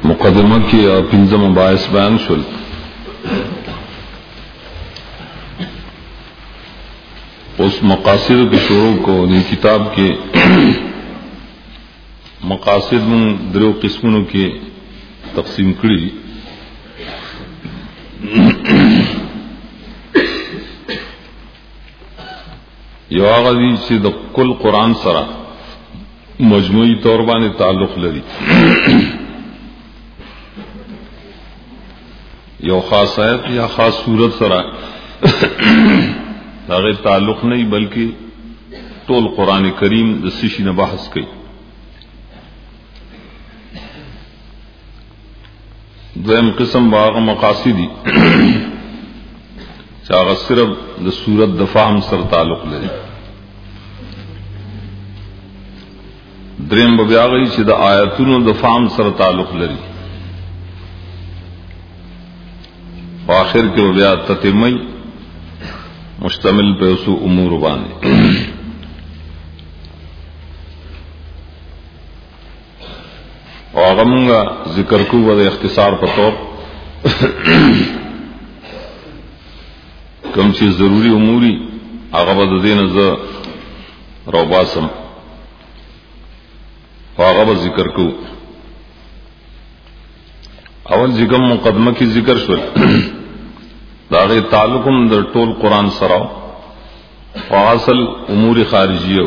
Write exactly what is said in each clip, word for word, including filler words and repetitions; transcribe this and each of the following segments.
मुकदमा की पिंजम बायस बयान शुल उस मकासिद के शुरू को नी किताब के मकासिद में दो किस्मों के तकसीम करी। यवागदी से द कुल कुरान सरा मजमूई तौर बाने ताल्लुक लरी यो खास आयत या खास सूरत सरा दागे ताल्लुक नहीं बल्कि तोल कुरान करीम दसिशी ने बहस की। द्वयम किस्म बाग मकासिदी चागा सिर्फ द सूरत दफाहम सर ताल्लुक लरी। द्रेम बब्या गई छि द आयतुन दफाहम सर ताल्लुक लरी। आखिर के बब्या ततिमई मुश्तमिल पे उसु उमूर बाने। और गमूंगा जिक्र को वद इख्तिसार पर तौर कम चीज जरूरी उमूरी आगबद दिन ज रोबासम आगबद जिक्र को अवल जिगम मुकदमा की जिक्र शुल दागे ताल्लुकुम दर टोल कुरान सराव फासल उमूर खारिजियो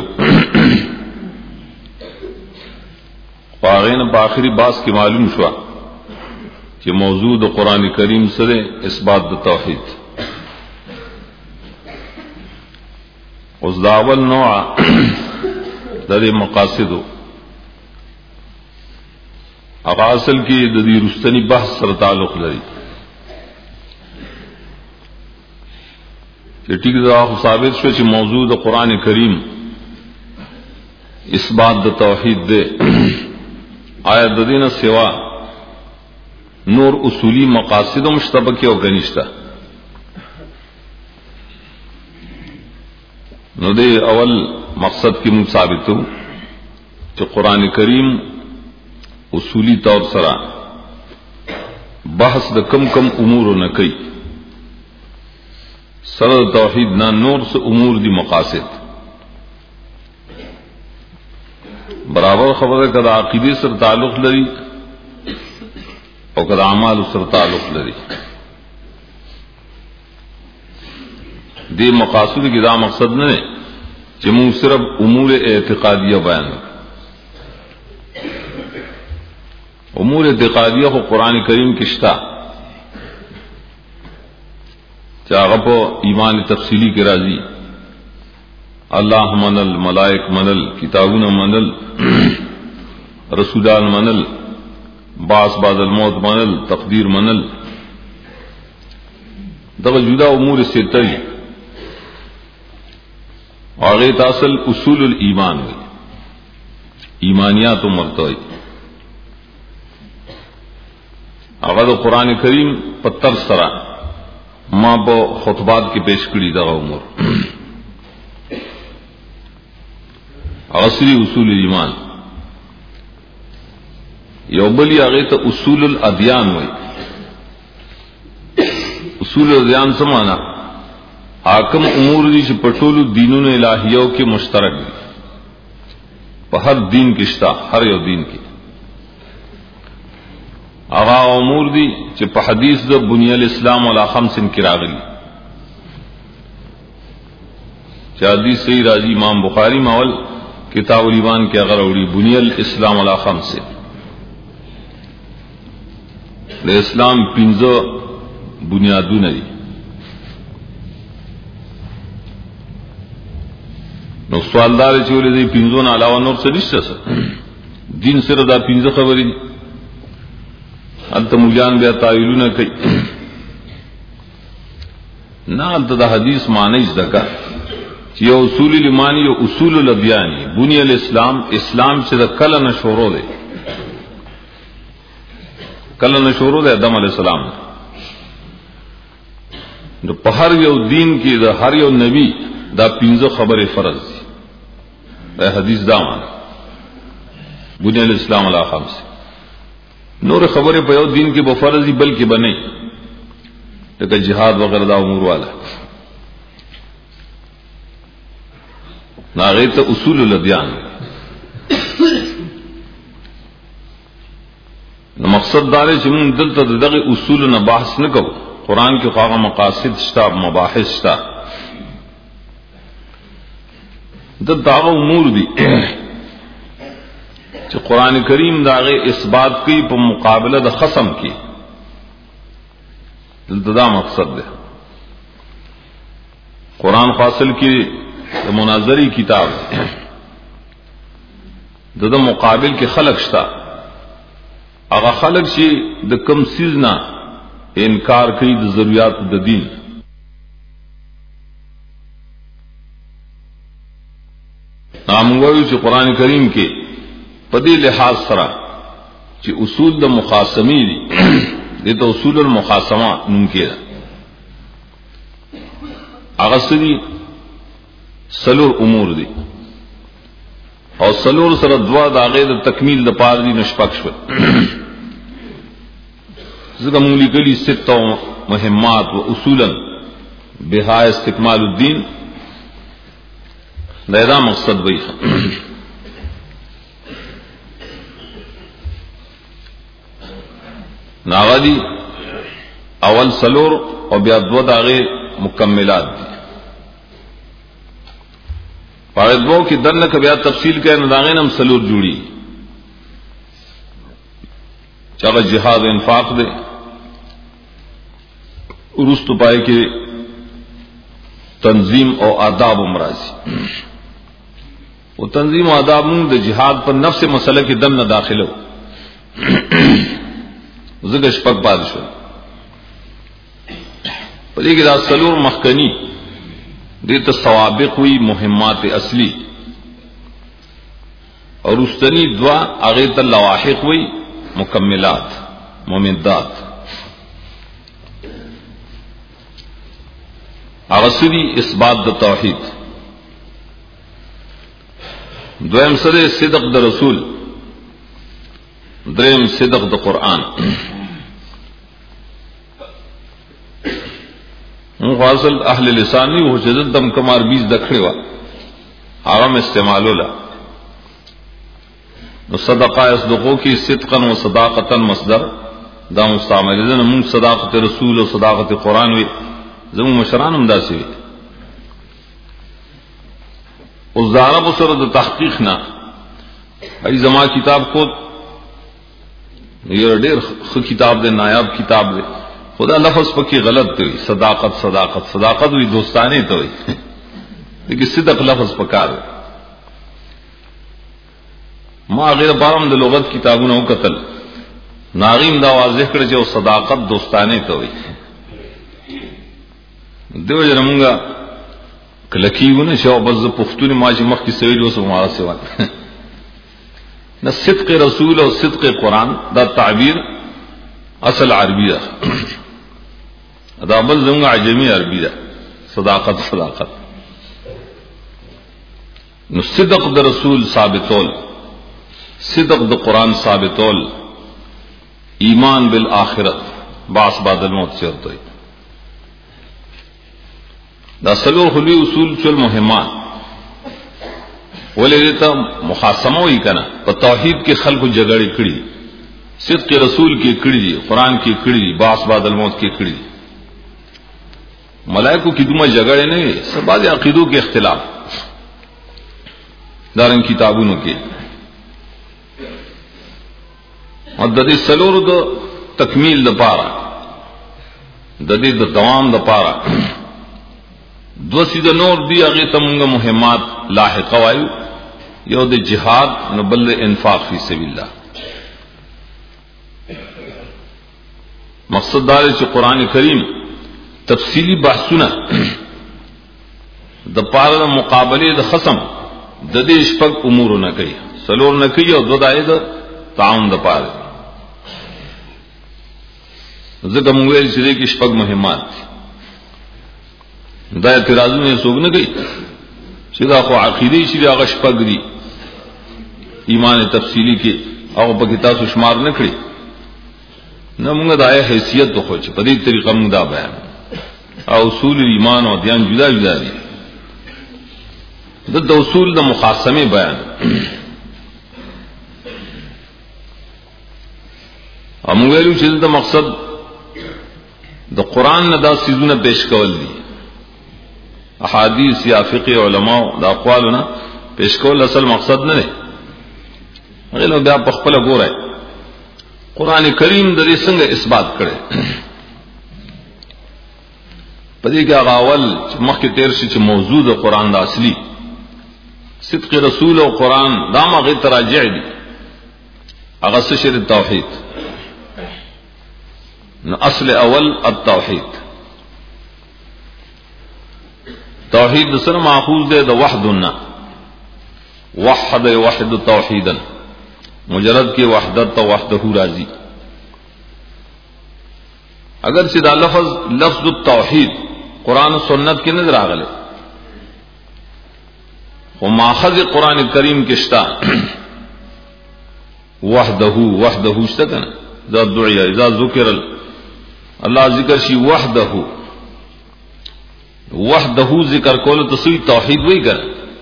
फागेन आखिरी बास की मालूम शुआ कि मौजूद कुरान करीम सरे इस बात द तौहीद उस दावल नौआ दरे मकासिदो अकासल की ददी रुस्तनी बहस सर ताल्लुक लरी कि ठीक साबित शो कि मौजूद कुरान करीम इस बात द तौहीद दे आया ददीन सिवा नूर उसूली मकासिद मुश्तबक और गनिश्ता नदे अवल मकसद की मुझ साबित हो कि कुरान करीम उसूली तौर सरा बहस द कम कम उमूर न कई सरद तौहीद ना नूर से उमूर दी मकासिद बराबर खबर है कदा अकीदे सर ताल्लुक लरी और कदा अमाल सर ताल्लुक लरी। दे मकासद की दा मकसद ने जमू सिर्फ उमूर एतिकादिया बयान उमूर एतिकादिया को कुरान करीम किश्ता चागप ईमान तफसीली के राजी अल्लाह मनल मलाइक मनल किताबुन मनल रसूलान मनल बास बादल मौत मनल तकदीर मनल दग जुदा उमूर से तरी आगे तासल उसूल ईमान हुई ईमानियात मरतई अगर कुरान करीम पत्तर सरा मां बो खुतबात की पेशकड़ी दगा उमर असली उसूल ईमान योबली आगे तो उसूल अदियान हुई। उसूल अदियान समाना आकम उमूर दी पटोल दीनों ने इलाहियों के मुश्तरक दी हर दीन किश्ता हर यो दीन की आगा उमूर दी च हदीस द बुनियल इस्लाम वाला खम्स किरागली चादी सही राजी इमाम बुखारी मावल किताब ईमान के अगर उड़ी बुनियल इस्लाम वाला खम्स से इस्लाम पिंजो बुनियादू नहीं नो सवालदार चोले दी पिंजो ना अलावा नोर से निश्चय दिन से रदा पिंजो खबरी अंत मुजान बया तावीलू न कई ना अंत दा हदीस माने जका ये उसूल ईमानी यो उसूल अदियानी बुनियल इस्लाम इस्लाम से कल न शोरो दे कल न शोरो दे अदम अलैहिस्सलाम जो पहर यो दीन की दा हर यो नबी दा पिंजो खबर फर्ज हदीस दामान बुनियल इस्लाम अला खम्स نور خبریں په یو دین کې به فرض بلکې بنئ لکه جهاد وغیرہ دا امور والا ناغه ته اصول الادیان. نو مقصد دا دی چې موږ دلته دغه اصول نه بحث نه کوو. قرآن کې خواغه مقاصد شته، مباحث شته، د دغه امور دي چې قرآن کریم داغه اثبات کوي په مقابله د خصم کې. دلته دا مقصد ده. قرآن فاصل کې د مناظری کتاب د د مقابل کې خلق شته. هغه خلق چې د کم سیز نه انکار کوي د ضرورت د دین. ناموي چې قرآن کریم کې په دې لحاظ سره چې اصول د مخاصمې دي دته اصول المخاصمه نوم کېده. هغه سړي سلور امور دي او سلور سره دوا د هغه د تکمیل د پاره دي نشپک شو. زګه مونږ لیکلي ستو مهمات او اصولا بها استکمال الدین. دا دا مقصد وایي. ناغدی اول سلور او بیا دو داغه مکملات دي. پاره دو کې دنه ک بیا تفصیل کړي نه داغه نم سلور جوړي. چاغه جهاد او انفاق دي. ورستو پای کې تنظیم او آداب امراضی. او تنظیم او آداب موږ د جهاد پر نفس مسله کې دم نه داخلو. زګش پک پاد شو. په دې کې دا سلور مخکنی دې ته سوابق وی مهمات اصلي او رستنی دوا هغه ته لواحق وی مکملات ممدات. هغه سړي اثبات د توحید. دویم سره صدق د رسول. دریم صدق د قرآن. نو حاصل اهل لسانی او جدد دم کمار بیز دکھڑے وا حرام استعمالولا. نو صدقہ یصدقو کی صدقا و صداقتا مصدر دا مستعمل دي. موږ صداقت رسول او صداقت قرآن وی زمو مشران هم داسې وي. او زارب سره د تحقیق نه ای زما کتاب کو یہ ډېر خو کتاب دے، نایاب کتاب دے، خدا لفظ پکې غلط دی. صداقت صداقت صداقت وی دوستانه ته وي، لیکن صدق لفظ پکار. ما غیر بارم د لغت کتابونو قتل ناغیم دا واضح کړ چې صداقت دوستانه ته وي. دیو جنمونګه کلکیونه شو بز پښتون ما چې مخ کې سویل وسو ما سوا نہ صدق رسول اور صدق قرآن دا تعبیر اصل عربی ہے. دا بل زمغ عجمی عربی ہے. صداقت صداقت نو صدق دا رسول ثابتول، صدق دا قرآن ثابتول، ایمان بالآخرت باس بعد الموت چرته. دا سلور خلی اصول چل مهمان ولې ته مخاصمه وی کنه. په توحید کې خلکو جګړې کړي، صدق رسول کې کړي دي، قرآن کې کړي دي، باس بعد الموت کې کړي دي. ملائکو کې دومره جګړې نه وي، سبا د عقیدو کې اختلاف دارن کتابونو کې. او د دې سلور د تکمیل لپاره د دې د دوام لپاره دو سید نور دی هغه ته موږ مهمات لاحق وایو. یو د جهاد نو بل انفاق فی سبیل الله. مقصد دا چې قرآن کریم تفصیلی بحثونه د پاره د مقابله د خصم د دې شپږ امور نه کوي، سلور نه کوي او دوه دای د تعاون د پاره. ځکه موږ ویل چې دې کې شپږ مهمات دا اعتراضونه څوک نه کوي چې دا خو عقیده شي دا غشپګ دي. ایمان تفصیلی کې او په کتاب شمار نه کړی نہ موږ د آیا حیثیت خو چې په دې طریقه موږ دا بیان او اصول ایمان او دیان جدا جدا دي. د اصول د مخاصمه بیان هم ویلو چې د مقصد د قران نه دا سيزونه پیش کول دي، احادیث یا فقه علماء د اقوالونه پیش کول اصل مقصد نه دی. غلو بیا په خپل ګورای قران کریم د دې څنګه اثبات کړي. پدې کې غاول مخکې تیر شي چې موضوع د قران د اصلي صدق رسول او قران دا مغه تراجع دي. هغه څه شری توحید نو اصل اول التوحید. توحید سره ماخوذ ده د وحدنا، وحد وحد توحیدا، مجرد کی وحدت تو وحدہ راضی. اگر سے دا لفظ لفظ التوحید قرآن و سنت کے نظر آگلے وہ ماخذ قرآن کریم کشتا وحدہ وحدہ اشتکن ذا دعیا اذا ذکر اللہ ذکر شی وحدہ وحدہ ذکر کولو تسوی توحید وہی کر.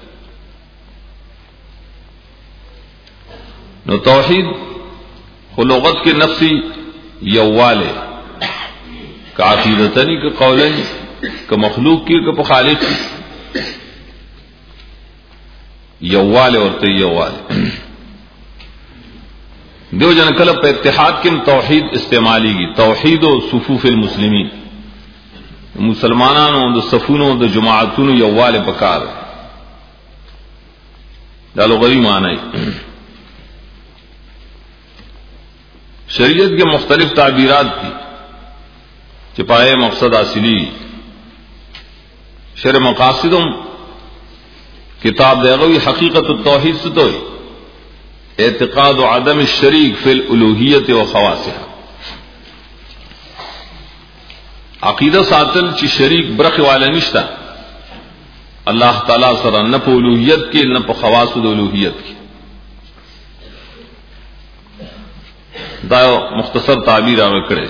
نو توحید خو لغت کے نفسی یوالے کا عقیدتنی کا قولنی کا مخلوق کی کا خالق کی یوالے اور تے یوالے دیو جن کلب پہ اتحاد کی توحید استعمالی گی. توحید و صفوف المسلمین مسلمانانو د صفونو د جماعتونو یوالے پکار دا لغوی معنی. شریعت کے مختلف تعبیرات تھی چپائے مقصد اصلی شر مقاصدم کتاب دیغوی حقیقت التوحید ستوئی اعتقاد و عدم الشریک فی الالوہیت و خواصها. عقیدہ ساتل چی شریک برخ والا نشتا اللہ تعالی سره نہ په الوہیت کې نہ په خواص د الوہیت کې. دا مختصر تعبیر هغه کړی.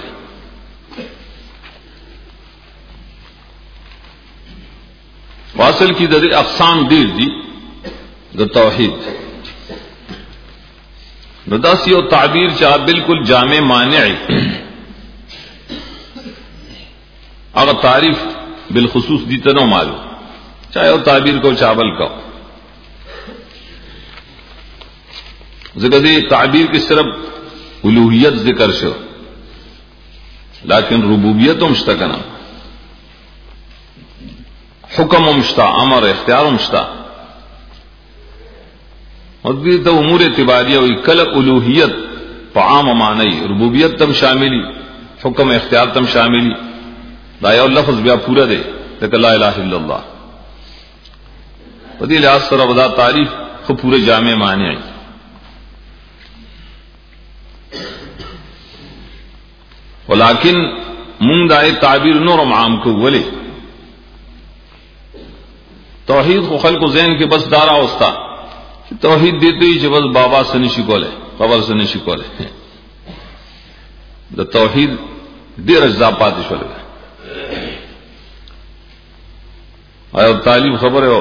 واصل کی د اقسام ډیر دي د توحید. نو داس یو تعبیر چې بالکل جامع مانع هغه تعریف بالخصوص دي ته نو معلوم چاہے وہ تعبیر کو چاول کا ذکر دی تعبیر کی صرف الوہیت ذکر شو لیکن ربوبیت مشتکنا حکم مشتا امر اختیار مشتا اور بھی تو امور اعتباریہ ہوئی کل الوہیت فعام معنی ربوبیت تم شاملی حکم اختیار تم شاملی دا یو لفظ بیا پورا دے لیکن لا الہ الا اللہ پدی لحاظ سره ودا تعریف خو پورے جامع معنی ہے. ولیکن مونږ دای تعبیر نورم عام کو ولی توحید خو خلق ذہن کے بس دارا اوستا توحید دیتے ہی چې بس بابا سے نشي کوله قبر سے نشي کوله د توحید ډیر اجزا پاتې شول. او طالب خبره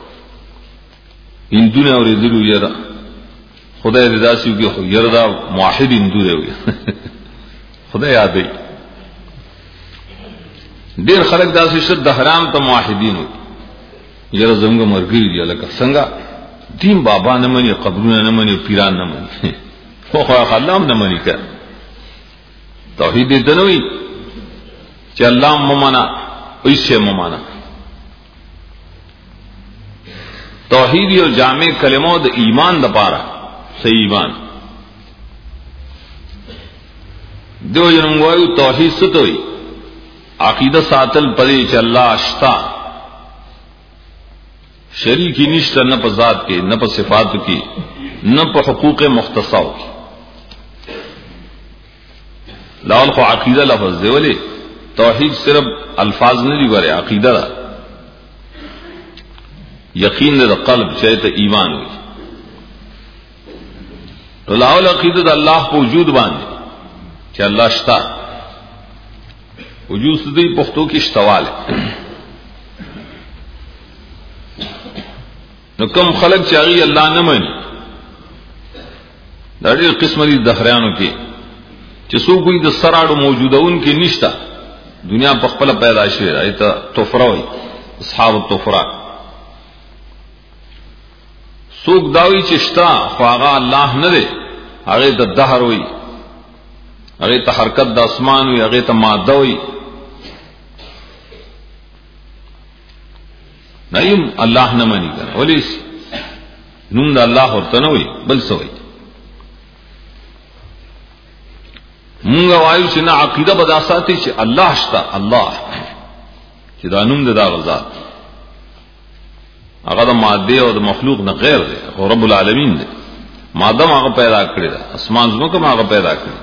هندو نه اوریدلو یره خدای دې داسې وي خو یره دا موحد هندو دی خدای یادې ډیر خلک داسې شد د حرام ته موحدین وي یره زموږ مرګي دی لکه څنګه دین بابا نه مني قبرونه نه مني پیران نه مني خو خو خلام نه مني کړه. توحید دې دنوي چې الله ممانا ایسه ممانا توحید یو جامع کلمو د ایمان د پاره صحیح ایمان دیو جن وایو توحید ستوي عقیدہ ساتل پدې چې الله اشتا شریکی نشته نه په ذات کې نه په صفات کې نه په حقوق مختصو کې. لاول خو عقیدہ لفظ دی ولی توحید صرف الفاظ نه دی ګره عقیدہ دا یقین د قلب چې ته ایمان وي. لاول عقیدہ د الله په وجود باندې چې الله شتا وجود دې پښتو کې شتواله. نو کوم خلق چې هغه الله نه مانی دا ډېر قسم دي دخرانو کې چې څوک وي د سراړو موجودون کې نشتا دنیا په خپل پیدا شوی ایت توفره وي اصحاب التوفره. څوک داوی چې شتا خو هغه الله نه دی هغه د دهر وي هغه ته حرکت د اسمان وي هغه ته ماده وي نیم الله نه مانی کنه ولی نوم د الله ورته نه وي بل څه وي. مونږ وایو چې نه عقیده به دا ساتي چې الله شته الله چې دا نوم د دا غزاد هغه د ماده او د مخلوق نه غیر دی او رب العالمین دی ماده هغه پیدا کړی دا اسمان زمکه هغه پیدا کړی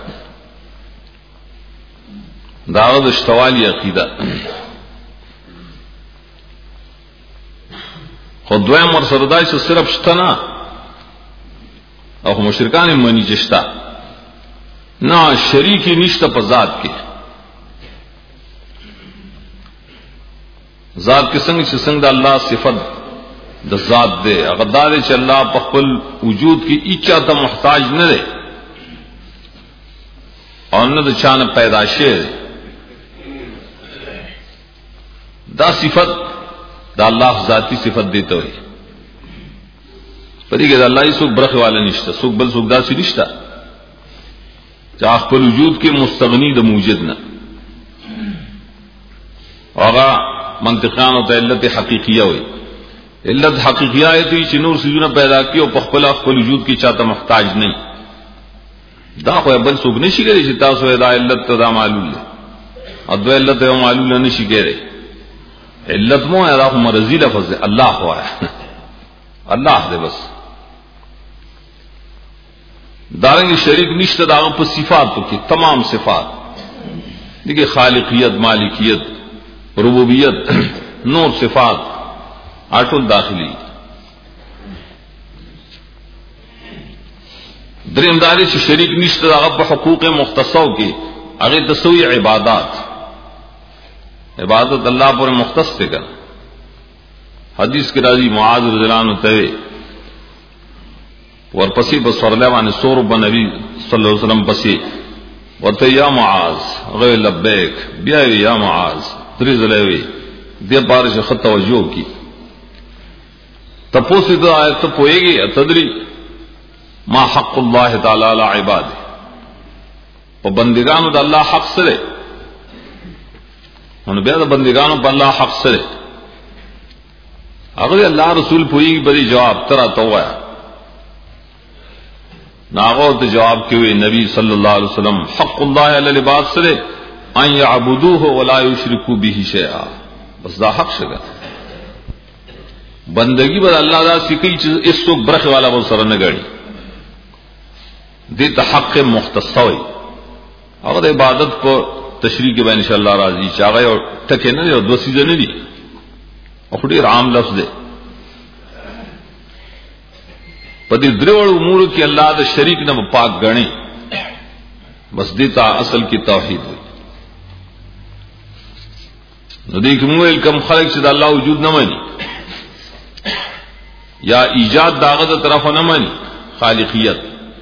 دا د اشتوالی عقیده. خو دویم ورسره دا چې صرف شته نه او مشرکان یې مني چې شته نه شریکی نشته په ذات کې. ذات کې څنګه چې څنګه د الله صفت د ذات دی هغه دا دی چې الله په خپل وجود کې اچا ته محتاج نه دی او نه د چانه پیدا شوی دا صفت دا الله ذاتی صفت دیته وي پدې کې دا الله یې څوک برخه والا نشته څوک بل څوک داسې نشته چې خپل وجود کې مستغنی د موجود نه. هغه منطقانو ته علت حقیقیه وي علت حقیقیه ایتي چې نور سيزونه پیدا کړي او په خپل خپل وجود کې چاته محتاج نه دا خو بل څوک نشي کوي چې تاسو دا علت ته دا معلوم دي او دا علت ته معلوم نه نشي کوي علت مو ہے راہ مرضی لفظ ہے اللہ ہوا ہے اللہ دے بس دارنگی شریک نشتہ دا په صفاتو کې تمام صفات دیکھیں خالقیت مالکیت ربوبیت نور صفات اٹھل داخلی. دریم داری چې شریک نشتہ دا په حقوق مختصو کې هغه تسوی عبادات عبادت اللہ پر مختص تے کر حدیث کے راضی معاذ رضی اللہ عنہ تے ورپسی بسورلوان سور بنبی صلی اللہ علیہ وسلم پسی ورتے یا معاذ غیر لبیک بیا یا معاذ دریز لیوی دے بارش خط توجہ کی تپوسی تو آیت تو پوئے گی تدری ما حق اللہ تعالی علی عباد و بندگانو دا اللہ حق سرے انہوں بیا دا بندگانوں پر اللہ حق سرے اگر اللہ رسول پوئی بری جواب ترا تو آیا ناغوت جواب کیوئے نبی صلی اللہ علیہ وسلم حق اللہ علی العباد سرے ان یعبدوه ولا یشرکو به شیئا بس دا حق شگا بندگی بر اللہ دا سکی چیز اس سوک برخ والا بر سر نگڑی دیتا حق مختصوئی اگر عبادت کو تشریح کے بین انشاءاللہ راضی چاغے اور ٹکے نہ دے اور دو سیزیں نہیں دی اور ډیر عام لفظ دے پدې دروړ امور کې الله د شریک نه پاک غني بس دیتا اصل کی توحید ہوئی. نو دې کوم ویل کم خلق چې د الله وجود نه مانی یا ایجاد داغه د طرف نه مانی خالقیت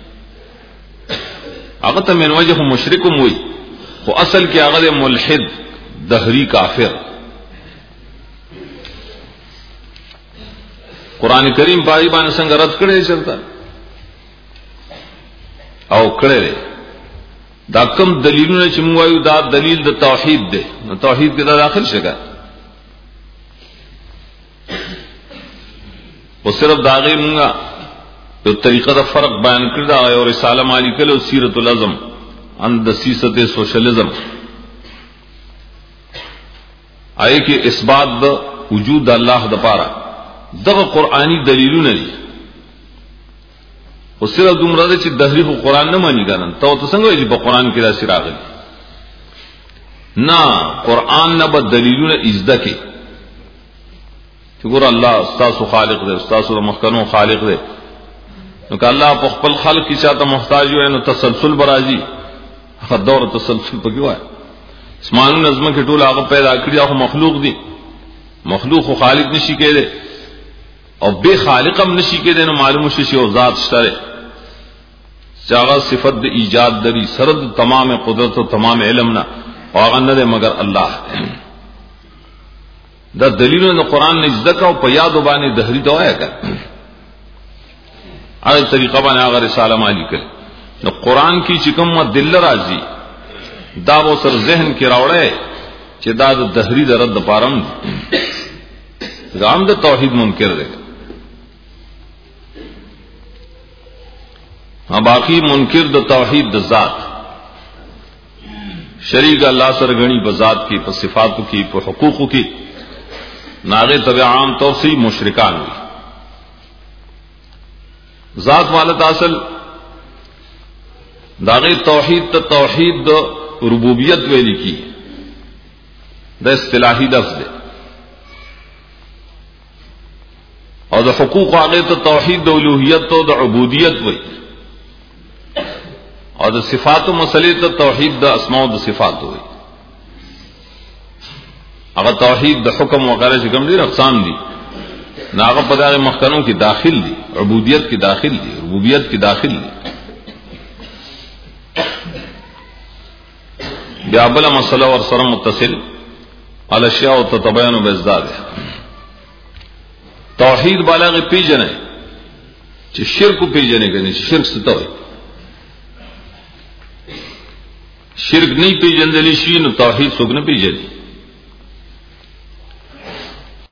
هغه ته من وجه مشرکم وي خو اصل کې هغه ملحد دهری کافر. قرآن کریم پای باندې څنګه رد کړي چلتا او کړي دا کوم دلیلونه چې موږ وایو دا دلیل د توحید دی نو توحید کې دا داخل شګه او صرف داغه موږ په طریقه د فرق بیان کړی دا او رساله مالک له سیرت العظم ان د سیاست سوشلزم آئے کہ اثبات د وجود الله د پاره دغه قرآنی دلیلونه دي او صرف دومره ده چې تحریف قرآن نه مانی ګانن ته ته څنګه وایي په قرآن کې راځي راغلي نه قرآن نه به دلیلونه ازده کې چې ګور الله استاد خالق دی استاد مخکنو خالق دی نو که الله په خپل خلق کې چاته محتاج وي نو تسلسل برازي دور تسلسل پکې وای اسمانو نظم کې ټول هغه پیدا کړی هغه مخلوق دي مخلوق او خالق نشي کېده او بے خالق هم نشي کېده نو معلوم شي چې او ذات شته چاغه صفت د ایجاد دری سرد تمام قدرت او تمام علم نه او هغه نه مگر الله دا دلیلونه قرآن نه ذکر او په یاد باندې دهری دوایا کړ هغه طریقه باندې هغه رساله مالی کړ نو قرآن کی چې کوم دل راځي دا و سر ذهن کې راوړې چې دا د دهری د رد پارم غام د توحید منکر دی ها باقی منکر د توحید د ذات شریک الله سره غنی په ذات کې په صفاتو کې په حقوقو کې ناغه تبع عام طور سے مشرکان ہوئی ذات والد اصل داغه توحید ته توحید د ربوبیت ویل کی د اصطلاحی لفظ ده او د حقوق هغه ته توحید د الوهیت او د عبودیت وی او د صفات او مسلې ته توحید د اسماء او د صفات وی هغه توحید د حکم وغیرہ چې کوم دي اقسام دي ناغه په دغه مخکنو کې داخل دي عبودیت کې داخل دي ربوبیت کې داخل دي بیا بل مسله ور سره متصل الاشیاء تتبین بازداد توحید بالغ پیژنه چې شرک پیژنه کني چې شرک څه ته شرک نه پیژندل شي نو توحید څوک نه پیژني